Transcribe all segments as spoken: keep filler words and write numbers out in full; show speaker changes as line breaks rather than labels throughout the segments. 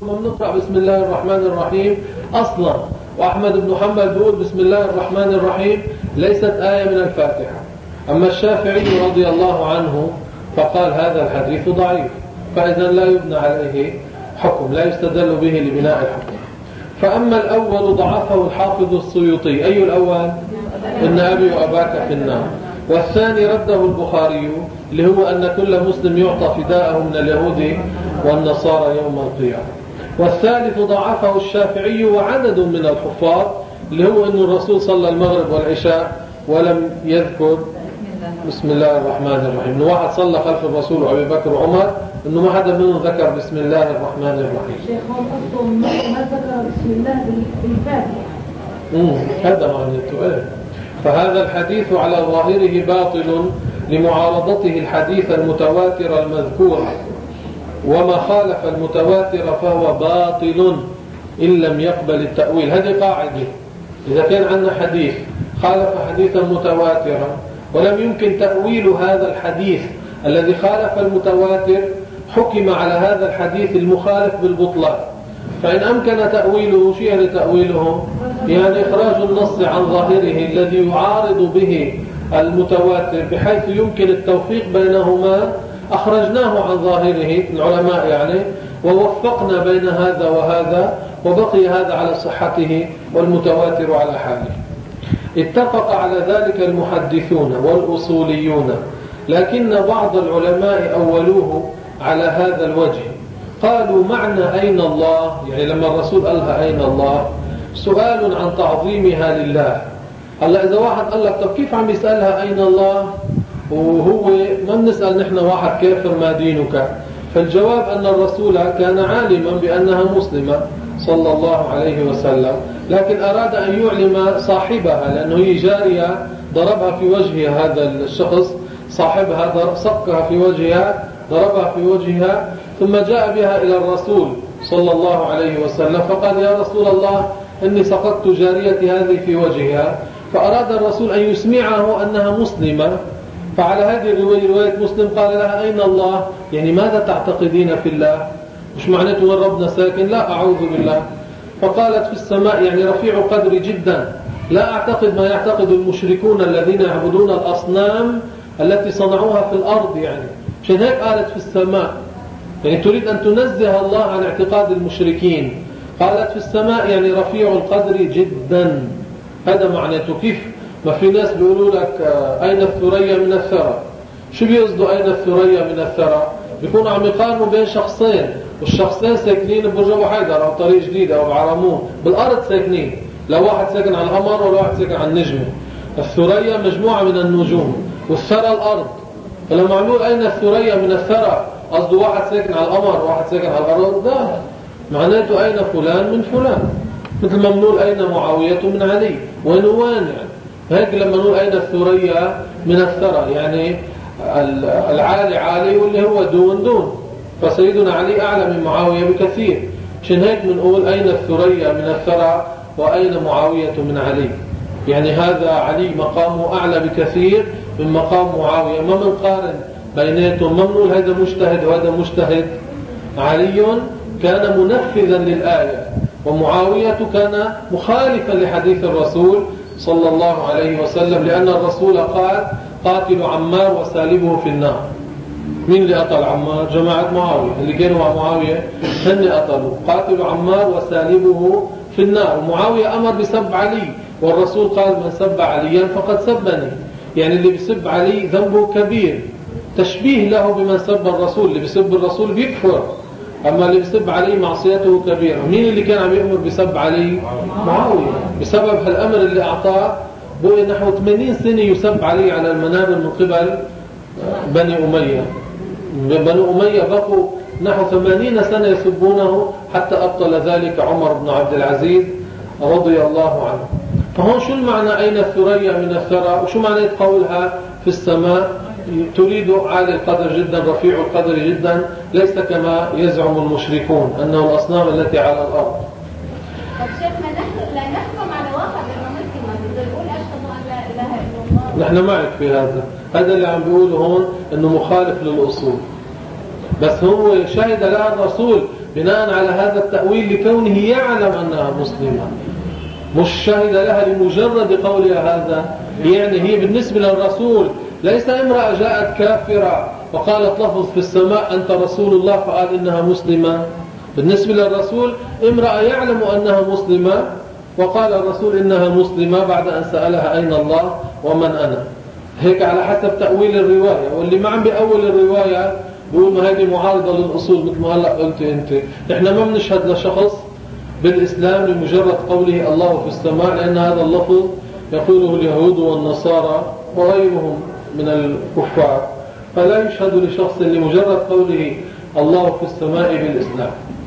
نقرأ بسم الله الرحمن الرحيم أصلا، وأحمد بن حنبل بيقول بسم الله الرحمن الرحيم ليست آية من الفاتحة. أما الشافعي رضي الله عنه فقال هذا الحديث ضعيف، فإذا لا يبنى عليه حكم، لا يستدل به لبناء الحكم. فأما الأول ضعفه الحافظ السيوطي. أي الأول؟ إن أبي وأباك في النار. والثاني رده البخاري اللي هو أن كل مسلم يعطى فداءه من اليهود والنصارى يوم القيامة. والثالث ضعفه الشافعي وعدد من الحفاظ اللي هو أن الرسول صلى المغرب والعشاء ولم يذكر بسم الله الرحمن الرحيم. إنه واحد صلى خلف الرسول وأبي بكر وعمر، إنه ما حدا منهم ذكر بسم الله الرحمن الرحيم.
شيخ هو ما ذكر بسم الله بالفاتحة.
امم هذا معناته إيه. فهذا الحديث على ظاهره باطل لمعارضته الحديث المتواتر المذكور، وما خالف المتواتر فهو باطل إن لم يقبل التأويل. هذه قاعدة، إذا كان عندنا حديث خالف حديثا متواترا ولم يمكن تأويل هذا الحديث الذي خالف المتواتر، حكم على هذا الحديث المخالف بالبطلان. فإن أمكن تأويله، شيء لتأويله يعني إخراج النص عن ظاهره الذي يعارض به المتواتر بحيث يمكن التوفيق بينهما، أخرجناه عن ظاهره العلماء يعني، ووفقنا بين هذا وهذا، وبقي هذا على صحته والمتواتر على حاله. اتفق على ذلك المحدثون والأصوليون، لكن بعض العلماء أولوه على هذا الوجه. قالوا معنى أين الله، يعني لما الرسول قالها أين الله سؤال عن تعظيمها لله. هلا إذا واحد قال لك طب كيف عم يسألها أين الله وهو ما بنسأل نحن واحد كافر ما دينك؟ فالجواب أن الرسول كان عالما بأنها مسلمة صلى الله عليه وسلم، لكن أراد أن يعلم صاحبها، لأنه هي جارية ضربها في وجهها، هذا الشخص صاحبها صكها في وجهها، ضربها في وجهها، ثم جاء بها إلى الرسول صلى الله عليه وسلم فقال يا رسول الله إني سقطت جاريتي هذه في وجهها. فأراد الرسول أن يسمعه أنها مسلمة، فعلى هذه الرواية رواية مسلم قال لها أين الله، يعني ماذا تعتقدين في الله؟ مش معناته وين ربنا ساكن؟ لا، أعوذ بالله. فقالت في السماء، يعني رفيع قدر جدا، لا أعتقد ما يعتقد المشركون الذين يعبدون الأصنام التي صنعوها في الأرض، يعني عشان هيك قالت في السماء، يعني تريد أن تنزه الله عن اعتقاد المشركين. قالت في السماء يعني رفيع القدر جدا، هذا معناته. كيف ما في ناس بيقولوا لك أين الثريا من الثرى؟ شو بيقصدوا أين الثريا من الثرى؟ بيكونوا عم يقارنوا بين شخصين، والشخصين ساكنين ببرج أبو حيدر أو طريق جديد أو بعرمون، بالأرض ساكنين، لو واحد ساكن على القمر ولا واحد ساكن على النجمة. الثريا مجموعة من النجوم، والثرى الأرض. فلما عملوا أين الثريا من الثرى قصده واحد ساكن على القمر وواحد ساكن على الأرض، ده معناته أين فلان من فلان، مثل ما بنقول أين معاوية من علي ونوان. يعني هيك لما نقول أين الثريا من الثرى، يعني العالي عالي واللي هو دون دون، فسيدنا علي أعلى من معاوية بكثير. عشان هيك بنقول أين الثريا من الثرى وأين معاوية من علي، يعني هذا علي مقامه أعلى بكثير من مقام معاوية، ما بنقارن بيناتهم، ما بنقول هذا مجتهد وهذا مجتهد. علي كان منفذا للآية، ومعاوية كان مخالفا لحديث الرسول صلى الله عليه وسلم، لأن الرسول قال قاتل عمار وسالبه في النار. مين اللي قتل عمار؟ جماعة معاوية اللي كانوا مع معاوية هن قتلوا. قاتل عمار وسالبه في النار. ومعاوية أمر بسب علي، والرسول قال من سب عليا فقد سبني، يعني اللي بسب علي ذنبه كبير، تشبيه له بمن سب الرسول. اللي بسب الرسول بيكفر، أما اللي بسب علي معصيته كبيرة. مين اللي كان عم يأمر بسب علي؟ معاوية. بسبب هالأمر اللي أعطاه بقي نحو ثمانين سنة يسب علي على المنابر من قبل بني أمية. بني أمية بقوا نحو ثمانين سنة يسبونه، حتى أبطل ذلك عمر بن عبد العزيز رضي الله عنه. فهون شو المعنى أين الثريا من الثرى؟ وشو معنى قولها في السماء تريد عالي القدر جدا رفيع القدر جدا، ليس كما يزعم المشركون أنه الأصنام التي على الأرض.
طب شيخنا نحن لا نحكم على واحد انه مسلم، بده يقول اشهد ان لا اله الا الله.
نحن معك في هذا، هذا اللي عم بيقوله هون انه مخالف للأصول. بس هو شهد لها الرسول بناء على هذا التأويل لكونه يعلم أنها مسلمة، مش شهد لها لمجرد قولها هذا. يعني هي بالنسبة للرسول ليس امرأة جاءت كافرة وقالت لفظ في السماء أنت رسول الله فقال إنها مسلمة. بالنسبة للرسول امرأة يعلم أنها مسلمة وقال الرسول إنها مسلمة بعد أن سألها أين الله ومن أنا. هيك على حسب تأويل الرواية. واللي ما عم بأول الرواية بيقول ما هذه معارضة للأصول مثل ما هلأ قلت أنت. نحن ما بنشهد لشخص بالإسلام لمجرد قوله الله في السماء، لأن هذا اللفظ يقوله اليهود والنصارى وغيرهم من الكفار، فلا يشهد لشخص لمجرد قوله الله في السماء بالإسلام.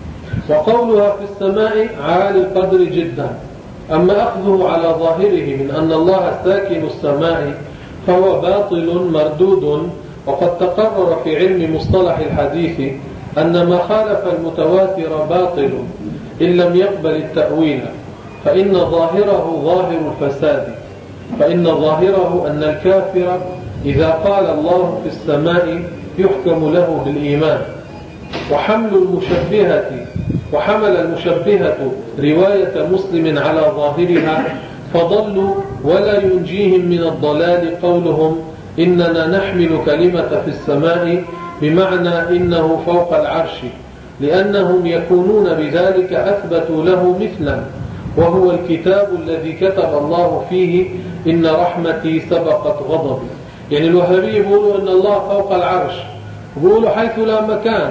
وقولها في السماء عالي القدر جدا. أما أخذه على ظاهره من أن الله ساكن السماء فهو باطل مردود. وقد تقرر في علم مصطلح الحديث أن ما خالف المتواتر باطل إن لم يقبل التأويل، فإن ظاهره ظاهر الفساد، فإن ظاهره أن الكافر إذا قال الله في السماء يحكم له بالإيمان. وحمل المشبهة وحمل المشبهة رواية مسلم على ظاهرها فضلوا ولا ينجيهم من الضلال قولهم إننا نحمل كلمة في السماء بمعنى إنه فوق العرش، لأنهم يكونون بذلك أثبتوا له مثلا، وهو الكتاب الذي كتب الله فيه إن رحمتي سبقت غضبي. يعني الوهابية يقولوا إن الله فوق العرش، يقولوا حيث لا مكان،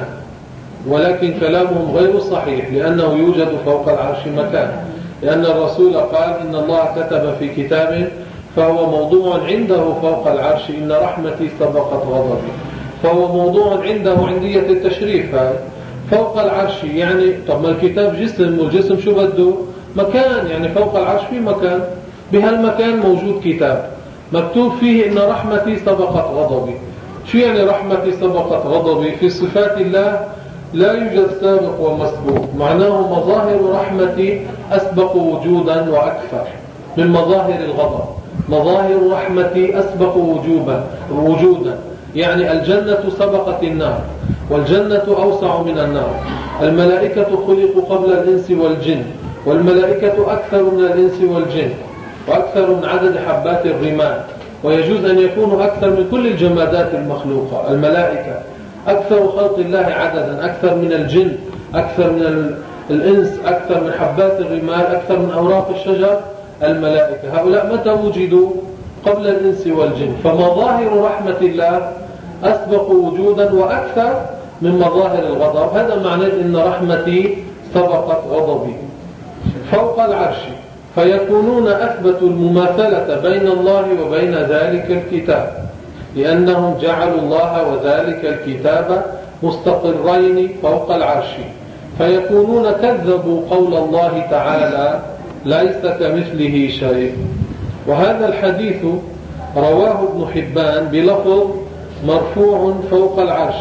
ولكن كلامهم غير صحيح لأنه يوجد فوق العرش مكان، لأن الرسول قال إن الله كتب في كتاب فهو موضوع عنده فوق العرش إن رحمتي سبقت غضبي، فهو موضوع عنده عندية التشريف هاي فوق العرش. يعني طب ما الكتاب جسم، والجسم شو بده؟ مكان. يعني فوق العرش في مكان، بهالمكان موجود كتاب مكتوب فيه إن رحمتي سبقت غضبي. شو يعني رحمتي سبقت غضبي؟ في صفات الله لا يوجد سابق ومسبوق، معناه مظاهر رحمتي أسبق وجودا وأكثر من مظاهر الغضب. مظاهر رحمتي أسبق وجوبا وجودا، يعني الجنة سبقت النار، والجنة أوسع من النار. الملائكة خلقوا قبل الإنس والجن، والملائكة أكثر من الإنس والجن وأكثر من عدد حبات الرمال، ويجوز أن يكونوا أكثر من كل الجمادات المخلوقة. الملائكة أكثر خلق الله عددا، أكثر من الجن، أكثر من الإنس، أكثر من حبات الرمال، أكثر من أوراق الشجر. الملائكة هؤلاء متى وجدوا؟ قبل الإنس والجن. فمظاهر رحمة الله أسبق وجودا وأكثر من مظاهر الغضب. هذا معناه إن رحمتي سبقت غضبي. فوق العرش فيكونون أثبتوا المماثلة بين الله وبين ذلك الكتاب، لأنهم جعلوا الله وذلك الكتاب مستقرين فوق العرش، فيكونون كذبوا قول الله تعالى ليس كمثله شيء. وهذا الحديث رواه ابن حبان بلفظ مرفوع فوق العرش.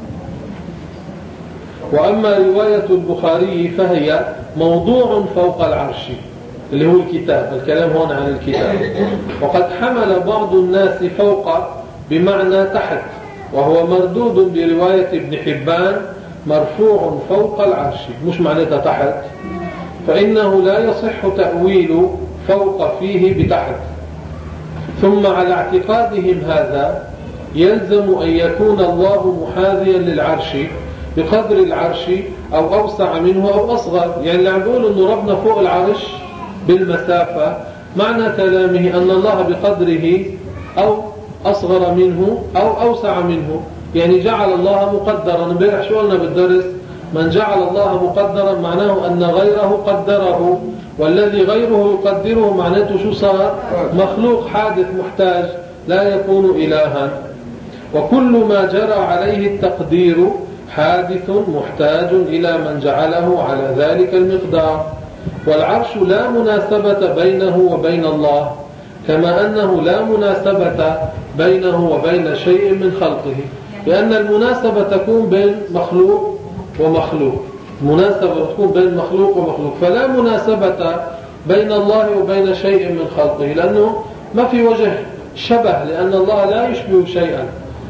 وأما رواية البخاري فهي موضوع فوق العرش اللي هو الكتاب، الكلام هون عن الكتاب. وقد حمل بعض الناس فوق بمعنى تحت، وهو مردود برواية ابن حبان مرفوع فوق العرش، مش معناتها تحت، فإنه لا يصح تأويل فوق فيه بتحت. ثم على اعتقادهم هذا يلزم أن يكون الله محاذيا للعرش بقدر العرش أو أوسع منه أو أصغر. يعني اللي عم بيقولوا أنه ربنا فوق العرش بالمسافة، معنى كلامه أن الله بقدره أو أصغر منه أو أوسع منه، يعني جعل الله مقدرا. امبارح شو قلنا بالدرس؟ من جعل الله مقدرا معناه أن غيره قدره، والذي غيره يقدره معناته شو صار؟ مخلوق حادث محتاج لا يكون إلها. وكل ما جرى عليه التقدير حادث محتاج إلى من جعله على ذلك المقدار. والعرش لا مناسبة بينه وبين الله، كما أنه لا مناسبة بينه وبين شيء من خلقه، لأن المناسبة تكون بين مخلوق ومخلوق، مناسبة تكون بين مخلوق ومخلوق، فلا مناسبة بين الله وبين شيء من خلقه، لأنه ما في وجه شبه، لأن الله لا يشبه شيئا.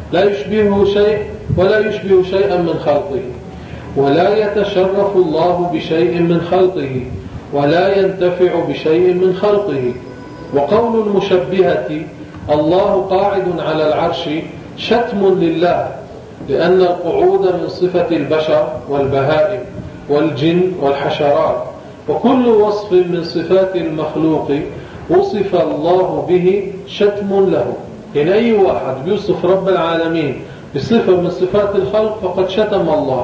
لا يشبهه شيء ولا يشبه شيئا من خلقه، ولا يتشرف الله بشيء من خلقه، ولا ينتفع بشيء من خلقه. وقول المشبهة الله قاعد على العرش شتم لله، لأن القعود من صفة البشر والبهائم والجن والحشرات، وكل وصف من صفات المخلوق وصف الله به شتم له. يعني أي واحد بيوصف رب العالمين بصفة من صفات الخلق فقد شتم الله.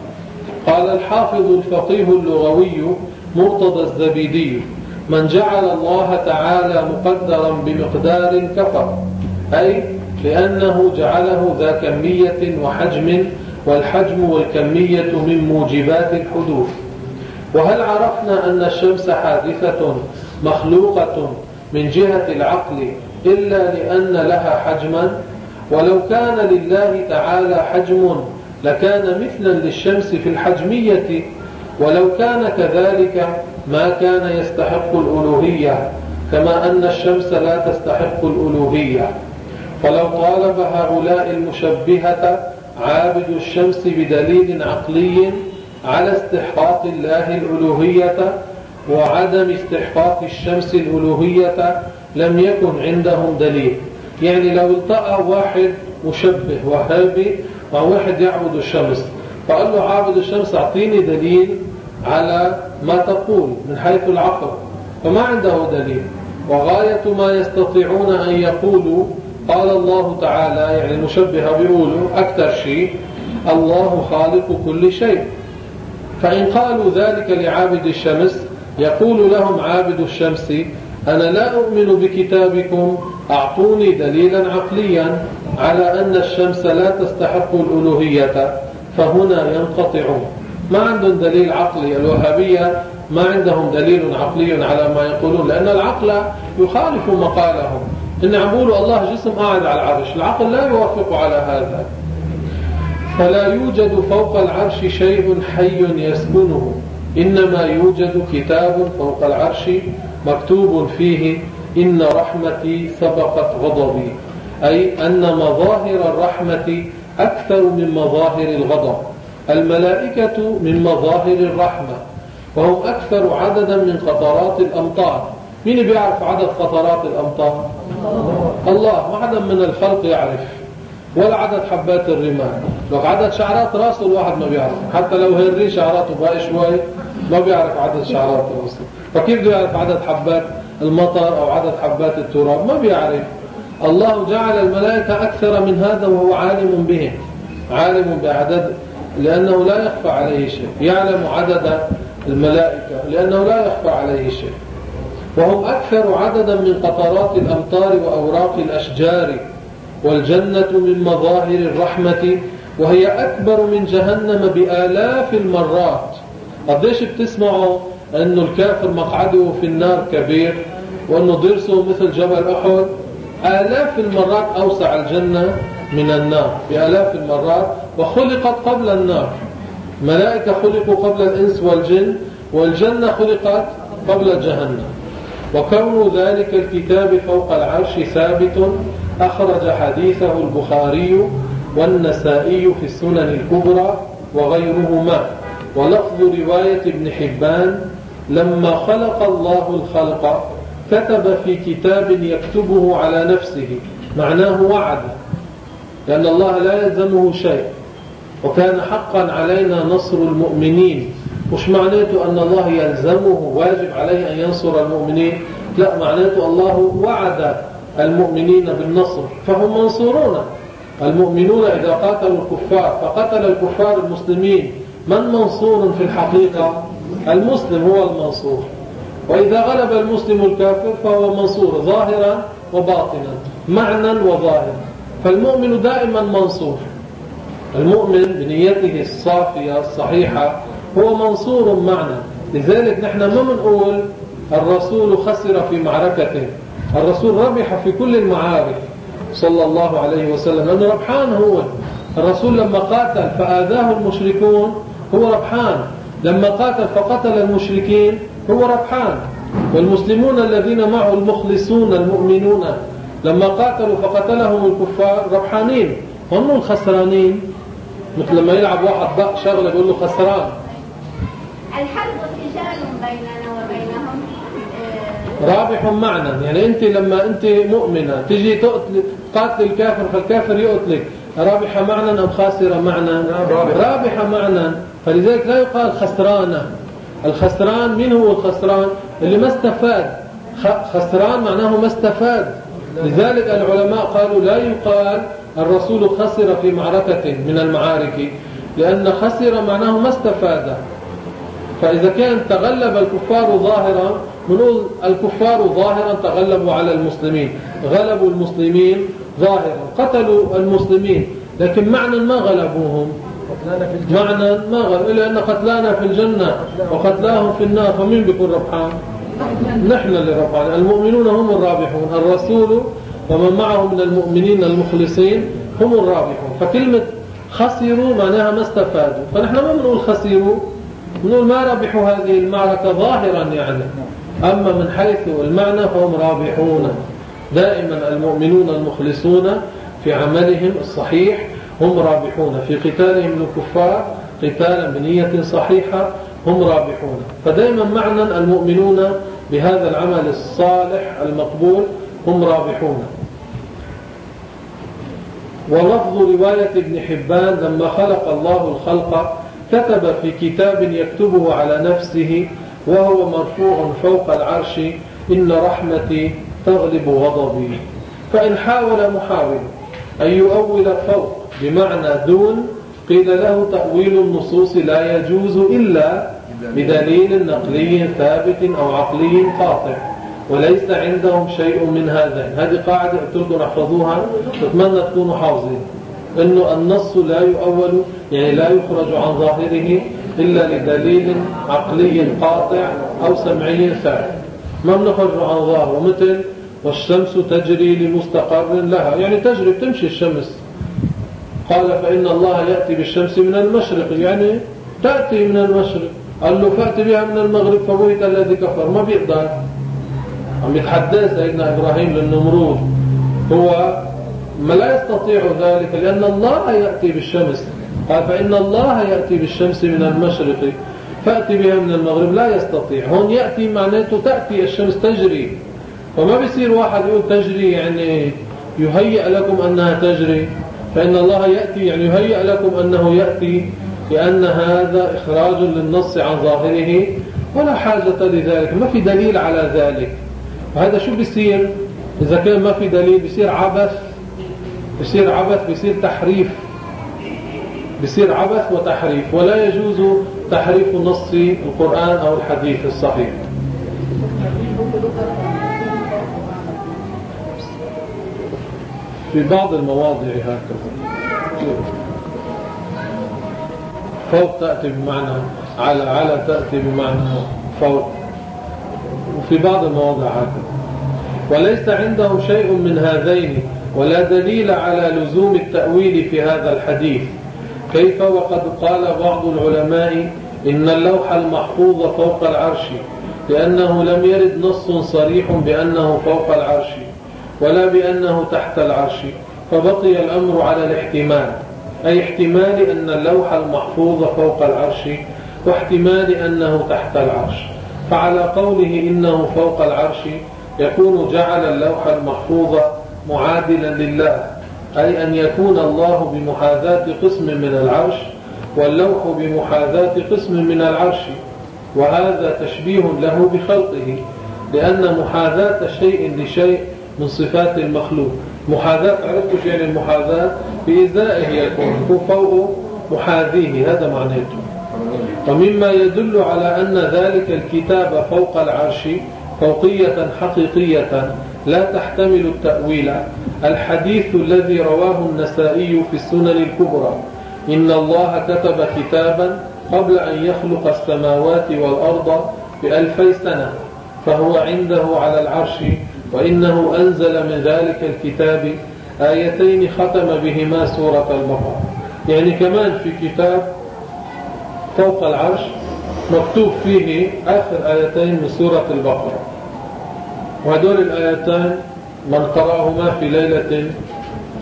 قال الحافظ الفقيه اللغوي مرتضى الزبيدي: من جعل الله تعالى مقدرا بمقدار كفر، أي لأنه جعله ذا كمية وحجم، والحجم والكمية من موجبات الحدوث. وهل عرفنا أن الشمس حادثة مخلوقة من جهة العقل إلا لأن لها حجما؟ ولو كان لله تعالى حجم لكان مثلا للشمس في الحجمية، ولو كان كذلك ما كان يستحق الألوهية، كما أن الشمس لا تستحق الألوهية. فلو طالب هؤلاء المشبهة عابد الشمس بدليل عقلي على استحقاق الله الألوهية وعدم استحقاق الشمس الألوهية لم يكن عندهم دليل. يعني لو التقى واحد مشبه وهابي مع واحد يعبد الشمس فقال له عابد الشمس أعطيني دليل على ما تقول من حيث العقل، فما عنده دليل. وغاية ما يستطيعون أن يقولوا قال الله تعالى، يعني المشبهة بيقولوا أكثر شيء الله خالق كل شيء. فإن قالوا ذلك لعابد الشمس يقول لهم عابد الشمس: أنا لا أؤمن بكتابكم، أعطوني دليلا عقليا على أن الشمس لا تستحق الألوهية، فهنا ينقطعون. ما عندهم دليل عقلي. الوهابية ما عندهم دليل عقلي على ما يقولون، لأن العقل يخالف مقالهم. إن عمولوا الله جسم قاعد على العرش، العقل لا يوافق على هذا. فلا يوجد فوق العرش شيء حي يسكنه، إنما يوجد كتاب فوق العرش مكتوب فيه إن رحمتي سبقت غضبي، أي أن مظاهر الرحمة أكثر من مظاهر الغضب. الملائكة من مظاهر الرحمة، وهم أكثر عددا من قطرات الأمطار. مين بيعرف عدد قطرات الأمطار؟ الله. ما حدا من الخلق يعرف، ولا عدد حبات الرمال. لو عدد شعرات راسه الواحد ما بيعرف، حتى لو هيري شعراته بقى شوي ما بيعرف عدد شعرات راسه. فكيف بده يعرف عدد حبات المطر أو عدد حبات التراب؟ ما بيعرف. الله جعل الملائكة أكثر من هذا وهو عالم بهم، عالم بعدد، لأنه لا يخفى عليه شيء. يعلم عدد الملائكة لأنه لا يخفى عليه شيء. وهم أكثر عددا من قطرات الأمطار وأوراق الأشجار. والجنة من مظاهر الرحمة، وهي أكبر من جهنم بآلاف المرات. قديش بتسمعوا أنه الكافر مقعده في النار كبير، وأنه ضرسه مثل جبل أحد؟ آلاف المرات أوسع الجنة من النار، بآلاف المرات. وخلقت قبل النار. ملائكة خلقوا قبل الإنس والجن، والجنة خلقت قبل جهنم. وكون ذلك الكتاب فوق العرش ثابت أخرج حديثه البخاري والنسائي في السنن الكبرى وغيرهما. ولفظ رواية ابن حبان: لما خلق الله الخلق كتب في كتاب يكتبه على نفسه، معناه وعد، لأن الله لا يلزمه شيء، وكان حقا علينا نصر المؤمنين. مش معناته أن الله يلزمه واجب عليه أن ينصر المؤمنين، لا، معناته الله وعد المؤمنين بالنصر فهم منصورون. المؤمنون إذا قاتلوا الكفار فقتل الكفار المسلمين، من منصور في الحقيقة؟ المسلم هو المنصور. وإذا غلب المسلم الكافر فهو منصور ظاهرا وباطنا، معنى وظاهرا. فالمؤمن دائما منصور. المؤمن بنيته الصافية الصحيحة هو منصور معنا. لذلك نحن ما بنقول الرسول خسر في معركته، الرسول ربح في كل المعارك صلى الله عليه وسلم، لأنه ربحان. هو الرسول لما قاتل فآذاه المشركون هو ربحان، لما قاتل فقتل المشركين هو ربحان. والمسلمون الذين معه المخلصون المؤمنون لما قاتلوا فقتلهم الكفار ربحانين. هم الخسرانين، مثل لما يلعب واحد بق شغله بيقول له خسران.
الحرب تجار بيننا وبينهم
رابح معنا، يعني انت لما انت مؤمنه تجي تقتل قاتل الكافر فالكافر يقتلك، رابحه معنا ام خاسره معنا؟ رابحه معنا. فلذلك لا يقال خسرانه. الخسران مين هو الخسران؟ اللي ما استفاد. خسران معناه ما استفاد. لذلك العلماء قالوا لا يقال الرسول خسر في معركة من المعارك، لأن خسر معناه ما استفاد. فإذا كان تغلب الكفار ظاهرا نقول الكفار ظاهرا تغلبوا على المسلمين، غلبوا المسلمين ظاهرا، قتلوا المسلمين، لكن معنى ما غلبوهم، معنى ما غلبوا، إلا أن قتلانا في الجنة وقتلاهم في النار، فمين بيكون ربحان؟ نحن اللي ربحان. المؤمنون هم الرابحون، الرسول ومن معه من المؤمنين المخلصين هم الرابحون. فكلمة خسروا معناها ما استفادوا، فنحن ما بنقول خسروا، بنقول ما ربحوا هذه المعركة ظاهرا يعني، أما من حيث المعنى فهم رابحون. دائما المؤمنون المخلصون في عملهم الصحيح هم رابحون، في قتالهم الكفار قتالا بنية صحيحة هم رابحون. فدائما معنى المؤمنون بهذا العمل الصالح المقبول هم رابحون. ولفظ رواية ابن حبان لما خلق الله الخلق كتب في كتاب يكتبه على نفسه وهو مرفوع فوق العرش إن رحمتي تغلب غضبي. فإن حاول محاول أن يؤول فوق بمعنى دون قيل له تأويل النصوص لا يجوز إلا بدليل نقلي ثابت أو عقلي قاطع، وليس عندهم شيء من هذين. هذه قاعدة أتركوا نحفظوها، أتمنى تكونوا حافظين، إنه النص لا يؤول يعني لا يخرج عن ظاهره إلا لدليل عقلي قاطع أو سمعي ثابت، ما بنخرج عن ظاهره. مثل والشمس تجري لمستقر لها، يعني تجري بتمشي الشمس. قال فإن الله يأتي بالشمس من المشرق، يعني تأتي من المشرق. قال له فأتي بها من المغرب فبهت الذي كفر، ما بيقدر. عم يتحدث سيدنا إبراهيم للنمرود، هو ما لا يستطيع ذلك لأن الله يأتي بالشمس. قال فإن الله يأتي بالشمس من المشرق فأتي بها من المغرب، لا يستطيع. هون يأتي معناته تأتي الشمس تجري، فما بيصير واحد يقول تجري يعني يهيئ لكم أنها تجري. فإن الله يأتي يعني يهيئ لكم أنه يأتي، لأن هذا إخراج للنص عن ظاهره ولا حاجة لذلك، ما في دليل على ذلك. وهذا شو بيصير إذا كان ما في دليل؟ بيصير عبث، بيصير عبث بيصير تحريف، بيصير عبث وتحريف، ولا يجوز تحريف نص القرآن أو الحديث الصحيح. في بعض المواضع هكذا فوق تأتي بمعنى على، على تأتي بمعنى فوق، وفي بعض المواضع هكذا. وليس عندهم شيء من هذين ولا دليل على لزوم التأويل في هذا الحديث. كيف وقد قال بعض العلماء إن اللوح المحفوظ فوق العرش، لأنه لم يرد نص صريح بأنه فوق العرش ولا بأنه تحت العرش، فبقي الأمر على الاحتمال، أي احتمال أن اللوح المحفوظ فوق العرش واحتمال أنه تحت العرش. فعلى قوله إنه فوق العرش يكون جعل اللوح المحفوظ معادلا لله، أي أن يكون الله بمحاذاة قسم من العرش واللوح بمحاذاة قسم من العرش، وهذا تشبيه له بخلقه، لأن محاذاة شيء لشيء من صفات المخلوق. محاذاة عرفتوا شيء المحاذاة بإزائه يكون فوق محاذيه، هذا معناته. ومما يدل على أن ذلك الكتاب فوق العرش فوقية حقيقية لا تحتمل التأويل الحديث الذي رواه النسائي في السنن الكبرى إن الله كتب كتابا قبل أن يخلق السماوات والأرض بألفي سنة فهو عنده على العرش، وإنه أنزل من ذلك الكتاب آيتين ختم بهما سورة البقرة. يعني كمان في كتاب فوق العرش مكتوب فيه آخر آيتين من سورة البقرة، وهدول الآيتان من قرأهما في ليلة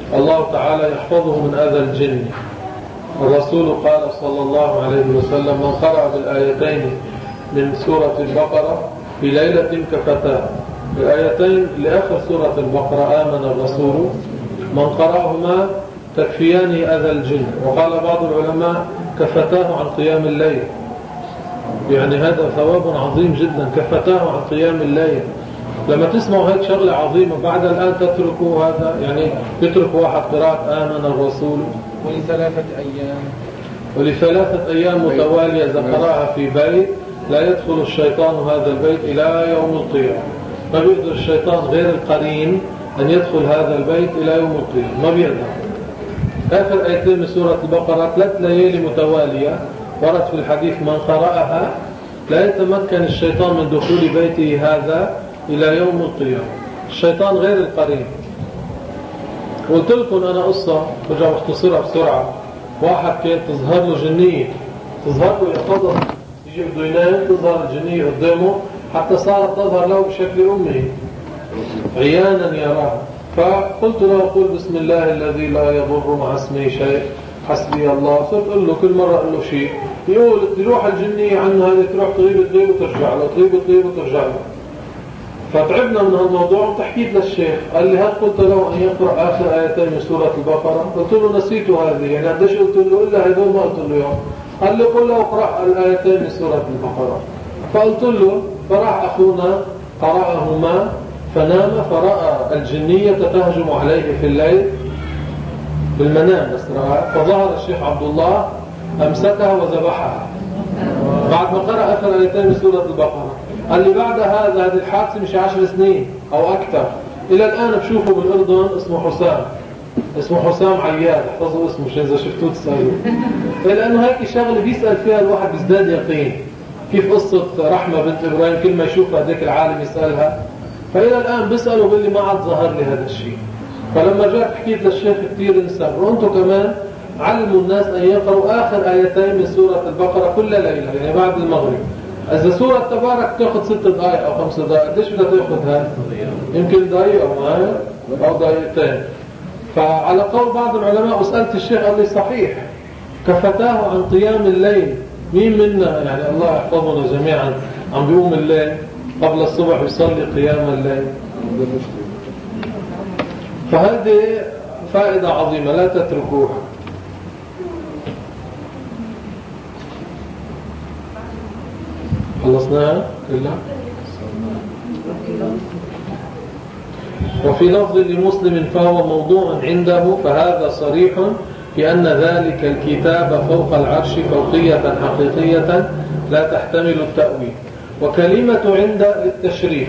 الله تعالى يحفظه من أذى الجن. الرسول قال صلى الله عليه وسلم: من قرأ بالآيتين من سورة البقرة في ليلة كفتاه. الآيتين لآخر سورة البقرة: آمن الرسول، من قرأهما تكفيان أذى الجن. وقال بعض العلماء: كفتاه عن قيام الليل، يعني هذا ثواب عظيم جدا، كفتاه عن قيام الليل. لما تسمعوا هيك شغلة عظيمة بعد الآن تتركوا هذا، يعني يترك واحد قراءة آمن الرسول
ولثلاثة أيام
ولثلاثة أيام متوالية إذا قرأها في بيت لا يدخل الشيطان هذا البيت إلى يوم القيامة. ما بيقدر الشيطان غير القرين أن يدخل هذا البيت إلى يوم القيامة، ما بيقدر. آخر آيتين من سورة البقرة ثلاث ليالي متوالية ورد في الحديث: من قرأها لا يتمكن الشيطان من دخول بيته هذا إلى يوم القيامة. الشيطان غير القرين. قلت لكم أنا قصة برجع اختصرها بسرعة. واحد كانت تظهر له جنية، تظهر له يقظة، يجي بده ينام تظهر الجنية قدامه حتى صارت تظهر له بشكل أمه عيانا يراها. فقلت له: قل بسم الله الذي لا يضر مع اسمه شيء حسبي الله. صرت أقول له كل مرة أقول له شيء يقول تروح الجنية عنه هذه، تروح تغيب تغيب وترجع له، تغيب تغيب وترجع له. فتعبنا من هالموضوع وتحكيت للشيخ. قال لي: هل قلت له أن يقرأ آخر آيتين من سورة البقرة؟ قلت له: نسيت هذه، يعني قديش قلت له إلا هذول ما قلت له يوم. قال لي: قل له اقرأ الآيتين من سورة البقرة. فقلت له، فراح أخونا قرأهما فنام، فرأى الجنية تهجم عليه في الليل بالمنام بس رأى. فظهر الشيخ عبد الله أمسكها وذبحها بعد ما قرأ آخر آيتين من سورة البقرة. قال لي: بعد هذا هذه الحادثة مش عشر سنين أو أكثر، إلى الآن بشوفه بالأردن اسمه حسام، اسمه حسام عياد، احفظوا اسمه عشان إذا شفتوه تسألوه. لأنه هيك شغلة بيسأل فيها الواحد بيزداد يقين. كيف قصة رحمة بنت إبراهيم كل ما يشوفها هذيك العالم يسألها، فإلى الآن بيسأله وبيقول لي: ما عاد ظهر لي هذا الشيء. فلما جاءت حكيت للشيخ كثير انسان. وأنتم كمان علموا الناس أن يقرأوا آخر آيتين من سورة البقرة كل ليلة، يعني بعد المغرب. إذا سورة تبارك تأخذ ست دقائق أو خمس دقائق، قديش بدها تأخذها؟ يمكن دقيقة أو معايا أو دقيقتين. فعلى قول بعض العلماء، وسألت الشيخ قال لي: صحيح، كفتاه عن قيام الليل. مين منا يعني الله يحفظنا جميعا عم بيقوم الليل قبل الصبح يصلي قيام الليل؟ فهذه فائدة عظيمة لا تتركوها. خلصناها كلها. وفي لفظ لمسلم: فهو موضوع عنده، فهذا صريح في أن ذلك الكتاب فوق العرش فوقية حقيقية لا تحتمل التأويل. وكلمة عند للتشريف.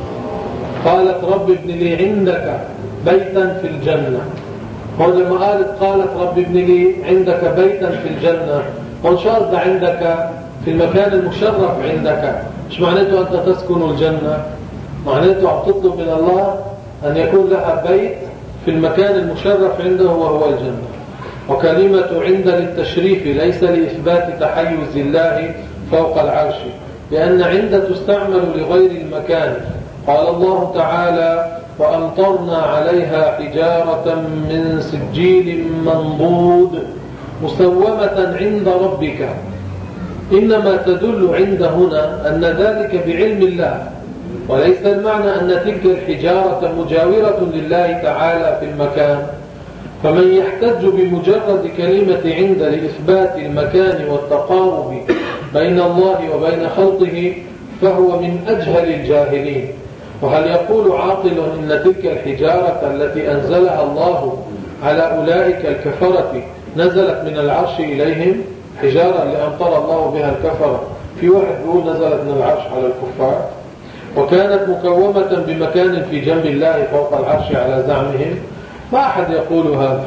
قالت: رب ابن لي عندك بيتا في الجنة. هون لما قالت قالت رب ابن لي عندك بيتا في الجنة، هون شرط عندك في المكان المشرف عندك. مش معناته أنت تسكن الجنة، معناته عم تطلب من الله أن يكون لها بيت في المكان المشرف عنده وهو الجنة. وكلمة عند للتشريف ليس لإثبات تحيز الله فوق العرش، لأن عند تستعمل لغير المكان. قال الله تعالى: وأمطرنا عليها حجارة من سجيل منضود مسومة عند ربك. إنما تدل عند هنا أن ذلك بعلم الله، وليس المعنى أن تلك الحجارة مجاورة لله تعالى في المكان. فمن يحتج بمجرد كلمة عند لإثبات المكان والتقارب بين الله وبين خلقه فهو من أجهل الجاهلين. وهل يقول عاقل إن تلك الحجارة التي أنزلها الله على أولئك الكفرة نزلت من العرش إليهم؟ حجارة اللي أمطر الله بها الكفرة، في واحد يقول نزلت من العرش على الكفار؟ وكانت مكومة بمكان في جنب الله فوق العرش على زعمهم؟ ما أحد يقول هذا.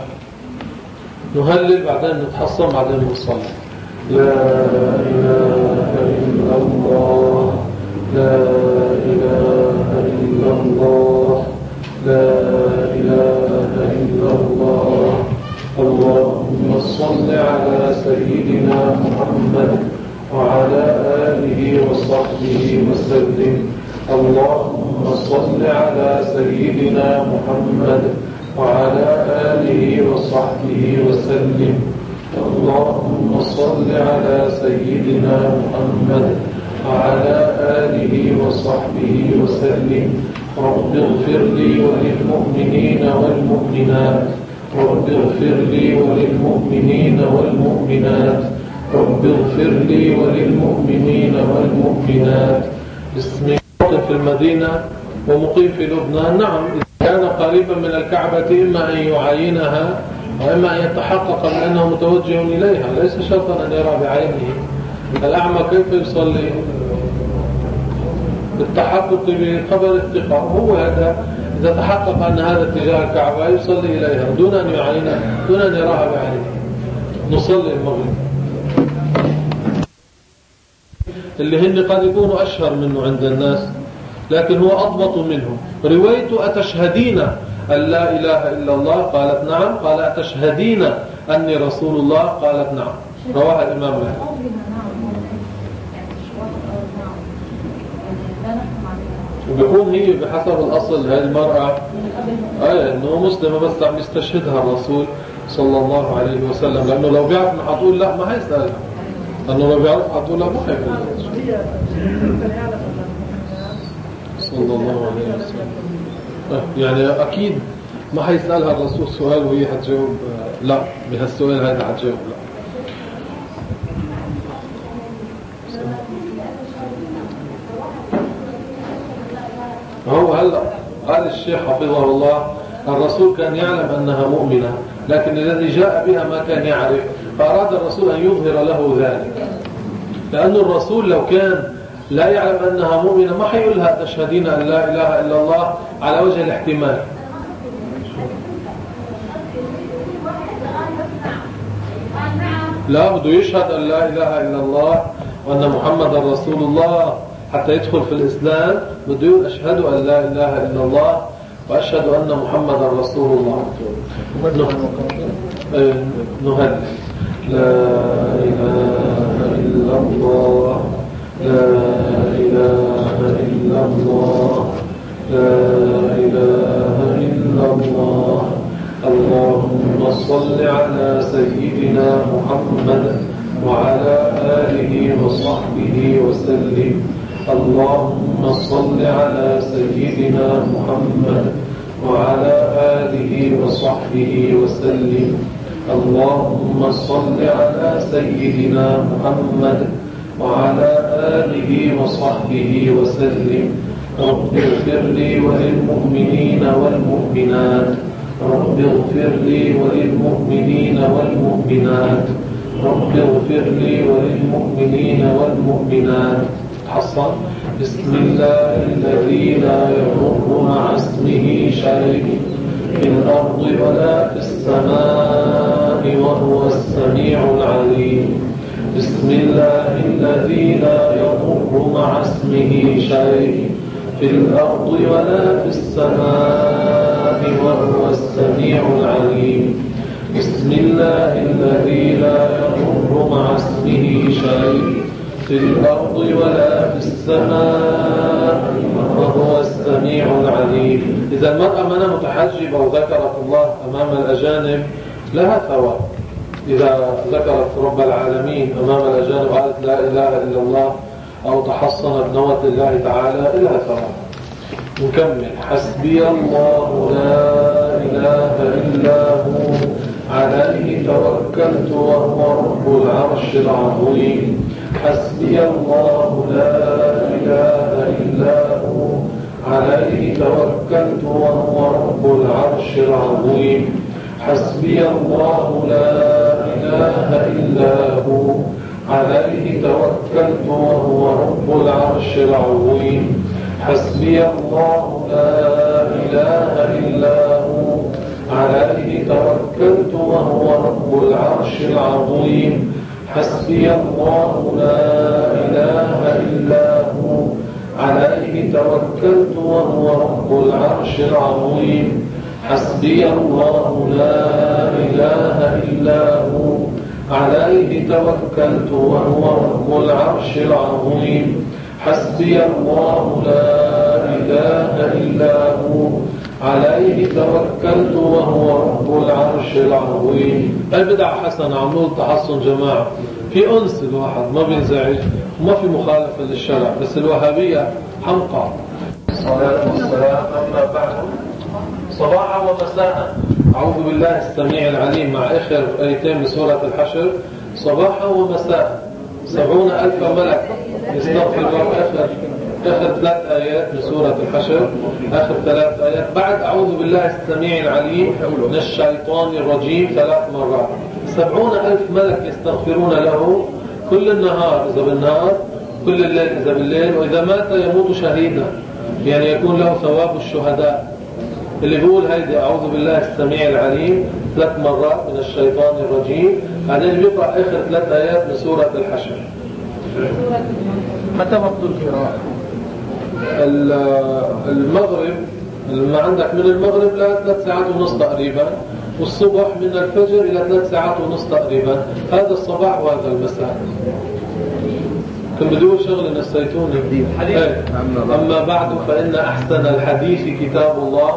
نهلل بعدين نتحصن بعدين نصلي. لا إله إلا الله، لا إله إلا الله، لا إله إلا الله. اللهم صل على سيدنا محمد وعلى آله وصحبه وسلم. اللهم صل على سيدنا محمد وعلى آله وصحبه وسلم. اللهم صل على سيدنا محمد وعلى آله وصحبه وسلم. رب اغفر لي وللمؤمنين والمؤمنات رب اغفر لي وللمؤمنين والمؤمنات رب اغفر لي وللمؤمنين والمؤمنات. اسمي في المدينة ومقيم في لبنان. نعم، إذا كان قريبا من الكعبة إما أن يعاينها وإما أن يتحقق من أنه متوجه إليها، ليس شرطا أن يرى بعينه. الأعمى كيف يصلي؟ بالتحقق بخبر الثقة. هو هذا إذا تحقق أن هذا اتجاه الكعبة يصلي إليها دون أن يعاينها، دون أن يراها بعينه. نصلي المغرب اللي هن قد يكونوا أشهر منه عند الناس، لكن هو أضبط منه. رواية أتشهدين أن لا إله إلا الله؟ قالت نعم. قال أتشهدين أني رسول الله؟ قالت نعم. رواها الإمام أحمد. وبيكون هي بحسب الأصل هذه المرأة آية إنه مسلمة بس عم يستشهدها الرسول صلى الله عليه وسلم، لأنه لو بيعرف ما حتقول لا ما هيسألها، لأنه لو بيعرف حتقول لا ما هيقول صلى الله عليه وسلم. يعني أكيد ما حيسألها الرسول سؤال وهي حتجاوب لا، بهالسؤال هذا حتجاوب لا. هو هلأ قال الشيخ حفظه الله الرسول كان يعلم أنها مؤمنة، لكن الذي جاء بها ما كان يعرف، فأراد الرسول أن يظهر له ذلك، لأن الرسول لو كان لا يعلم أنها مؤمنة ما حيقول لها تشهدين أن لا إله إلا الله على وجه الاحتمال. لا، بده يشهد أن لا إله إلا الله وأن محمد رسول الله حتى يدخل في الإسلام. بده يقول أشهد أن لا إله إلا الله وأشهد أن محمد رسول الله. نهل لا إله إلا الله لا إله إلا الله لا إله إلا الله. اللهم صل على سيدنا محمد وعلى آله وصحبه وسلم. اللهم صل على سيدنا محمد وعلى آله وصحبه وسلم. اللهم صل على سيدنا محمد وعلى آله وصحبه وسلم. رب اغفر لي وللمؤمنين والمؤمنات رب اغفر لي وللمؤمنين والمؤمنات رب اغفر لي وللمؤمنين والمؤمنات. حصل. بسم الله الذي لا يضر مع اسمه شيء في الأرض ولا في السماء وهو السميع العليم. بسم الله الذي لا يضر مع اسمه شيء في الأرض ولا في السماء وهو السميع العليم. بسم الله الذي لا يضر مع اسمه شيء في الأرض ولا في السماء وهو السميع العليم. إذا المرأة منها متحجبة وذكرت الله أمام الأجانب لها ثواب. إذا ذكرت رب العالمين أمام الأجانب وقالت لا إله إلا الله أو تحصنت نوة الله تعالى لها ثواب. نكمل. حسبي الله لا إله إلا هو عليه توكلت وهو رب العرش العظيم. حسبي الله لا إله إلا هو عليه توكلت وهو رب العرش العظيم. حسبي الله لا إله إلا هو عليه توكلت وهو رب العرش العظيم. حسبي الله لا إله إلا هو عليه توكلت وهو رب العرش العظيم. حسبي الله لا إله إلا هو عليه توكلت وهو رب العرش العظيم. حسبي الله لا إله إلا هو عليه توكلت وهو رب العرش العظيم. حسبي الله لا إله إلا هو عليه توكلت وهو رب العرش العظيم. البدعة حسنة، عمول تحصن جماعة، في أنس الواحد ما بينزعج وما في مخالفة للشرع، بس الوهابية حمقى. الصلاة والسلام. أما بعد، صباحا ومساء أعوذ بالله السميع العليم مع آخر آيتين من سورة الحشر. صباحا ومساء سبعون ألف ملك يستغفر الله. آخر آخر ثلاث آيات من سورة الحشر، آخر ثلاث آيات بعد أعوذ بالله السميع العليم من الشيطان الرجيم ثلاث مرات. سبعون ألف ملك يستغفرون له كل النهار إذا بالنهار، كل الليل إذا بالليل، وإذا مات يموت شهيدا، يعني يكون له ثواب الشهداء. اللي بيقول هيدي أعوذ بالله السميع العليم ثلاث مرات من الشيطان الرجيم، بعدين بيقرأ آخر ثلاث آيات من سورة الحشر.
متى وقت القراءة؟
المغرب، ما عندك من المغرب لثلاث ساعات ونص تقريبا، والصبح من الفجر إلى ثلاث ساعات ونص تقريبا. هذا الصباح وهذا المساء. كنت بدور شغل نسيتوني. أما بعد فإن أحسن الحديث كتاب الله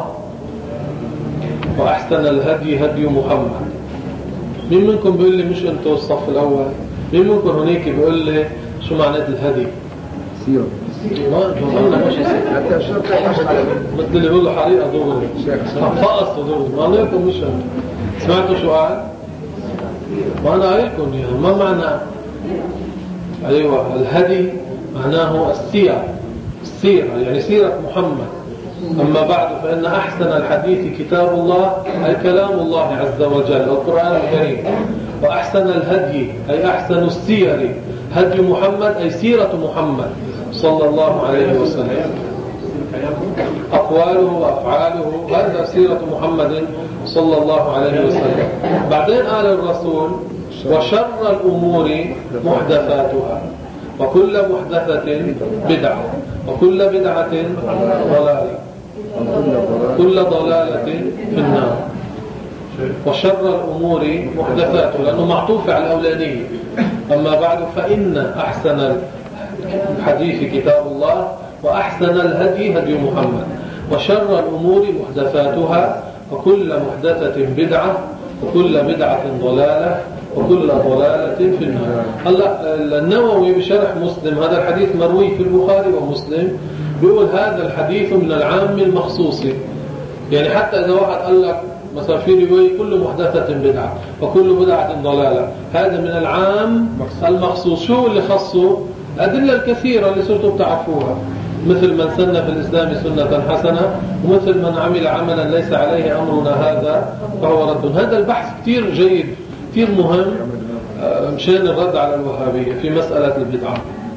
وأحسن الهدي هدي محمد. مين منكم بيقول لي مش أنتوا الصف الأول؟ مين منكم هناك بيقول لي شو معنات الهدي؟
سير.
ما قلنا مش سير. مثل اللي بيقولوا حريقة دغري، فقص دغري. ما عليكم مش أنتوا. سمعتوا شو قال؟ ما أنا عليكم يعني ما معنى؟ أيوة، الهدي معناه السيرة، السيرة يعني سيرة محمد. أما بعد فإن أحسن الحديث كتاب الله أي كلام الله عز وجل القرآن الكريم، وأحسن الهدي أي أحسن السير هدي محمد أي سيرة محمد صلى الله عليه وسلم، أقواله وأفعاله هذا سيرة محمد صلى الله عليه وسلم. بعدين قال الرسول وشر الأمور محدثاتها وكل محدثة بدعة وكل بدعة ضلالة كل ضلالة في النار. وشر الأمور محدثاتها لأنه معطوف على الأولانية. أما بعد فإن أحسن الحديث كتاب الله وأحسن الهدي هدي محمد وشر الأمور محدثاتها وكل محدثة بدعة وكل بدعة ضلالة وكل ضلالة في النار. هلا النووي بشرح مسلم هذا الحديث مروي في البخاري ومسلم، بيقول هذا الحديث من العام المخصوص، يعني حتى إذا واحد قال لك مثلا في رواية كل محدثة بدعة وكل بدعة ضلالة، هذا من العام المخصوص. شو اللي خصه؟ الأدلة الكثيرة اللي صرتوا بتعرفوها، مثل من سن في الإسلام سنة حسنة، ومثل من عمل عملا ليس عليه أمرنا هذا فهو رد. هذا البحث كتير جيد كثير مهم مشان الرد على الوهابية في مسألة البدعة.